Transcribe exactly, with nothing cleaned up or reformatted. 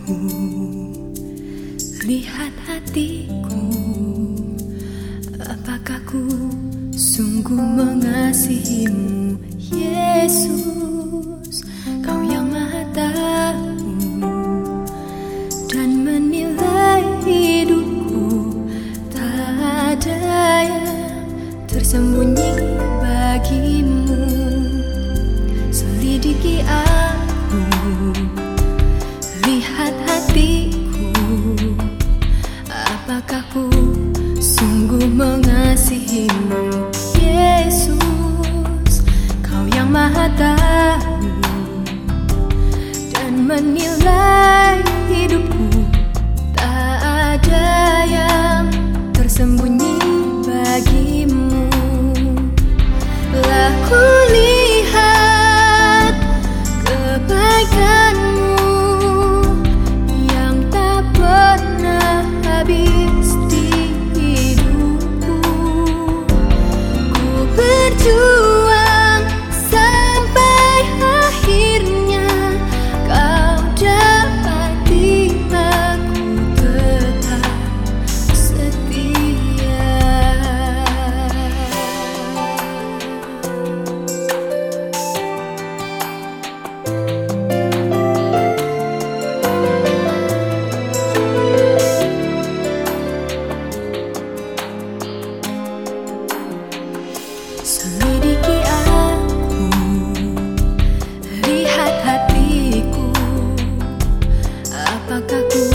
lihat hatiku, apakah ku sungguh mengasihimu, Yesus? Kau yang Maha Tahu dan menilai hidupku, tak ada yang tersembunyi bagimu. Selidiki aku, lihat hatiku, apakah ku sungguh mengasihimu, Yesus? Kau yang Maha Tahu dan menilai hidupku, tak ada yang tersembunyi bagimu. Lah ku lihat kebaikanmu yang tak pernah habis di hidupku. Ku berjuang sampai akhirnya kau dapati aku tetap setia. Selidiki aku, lihat hatiku, apakah ku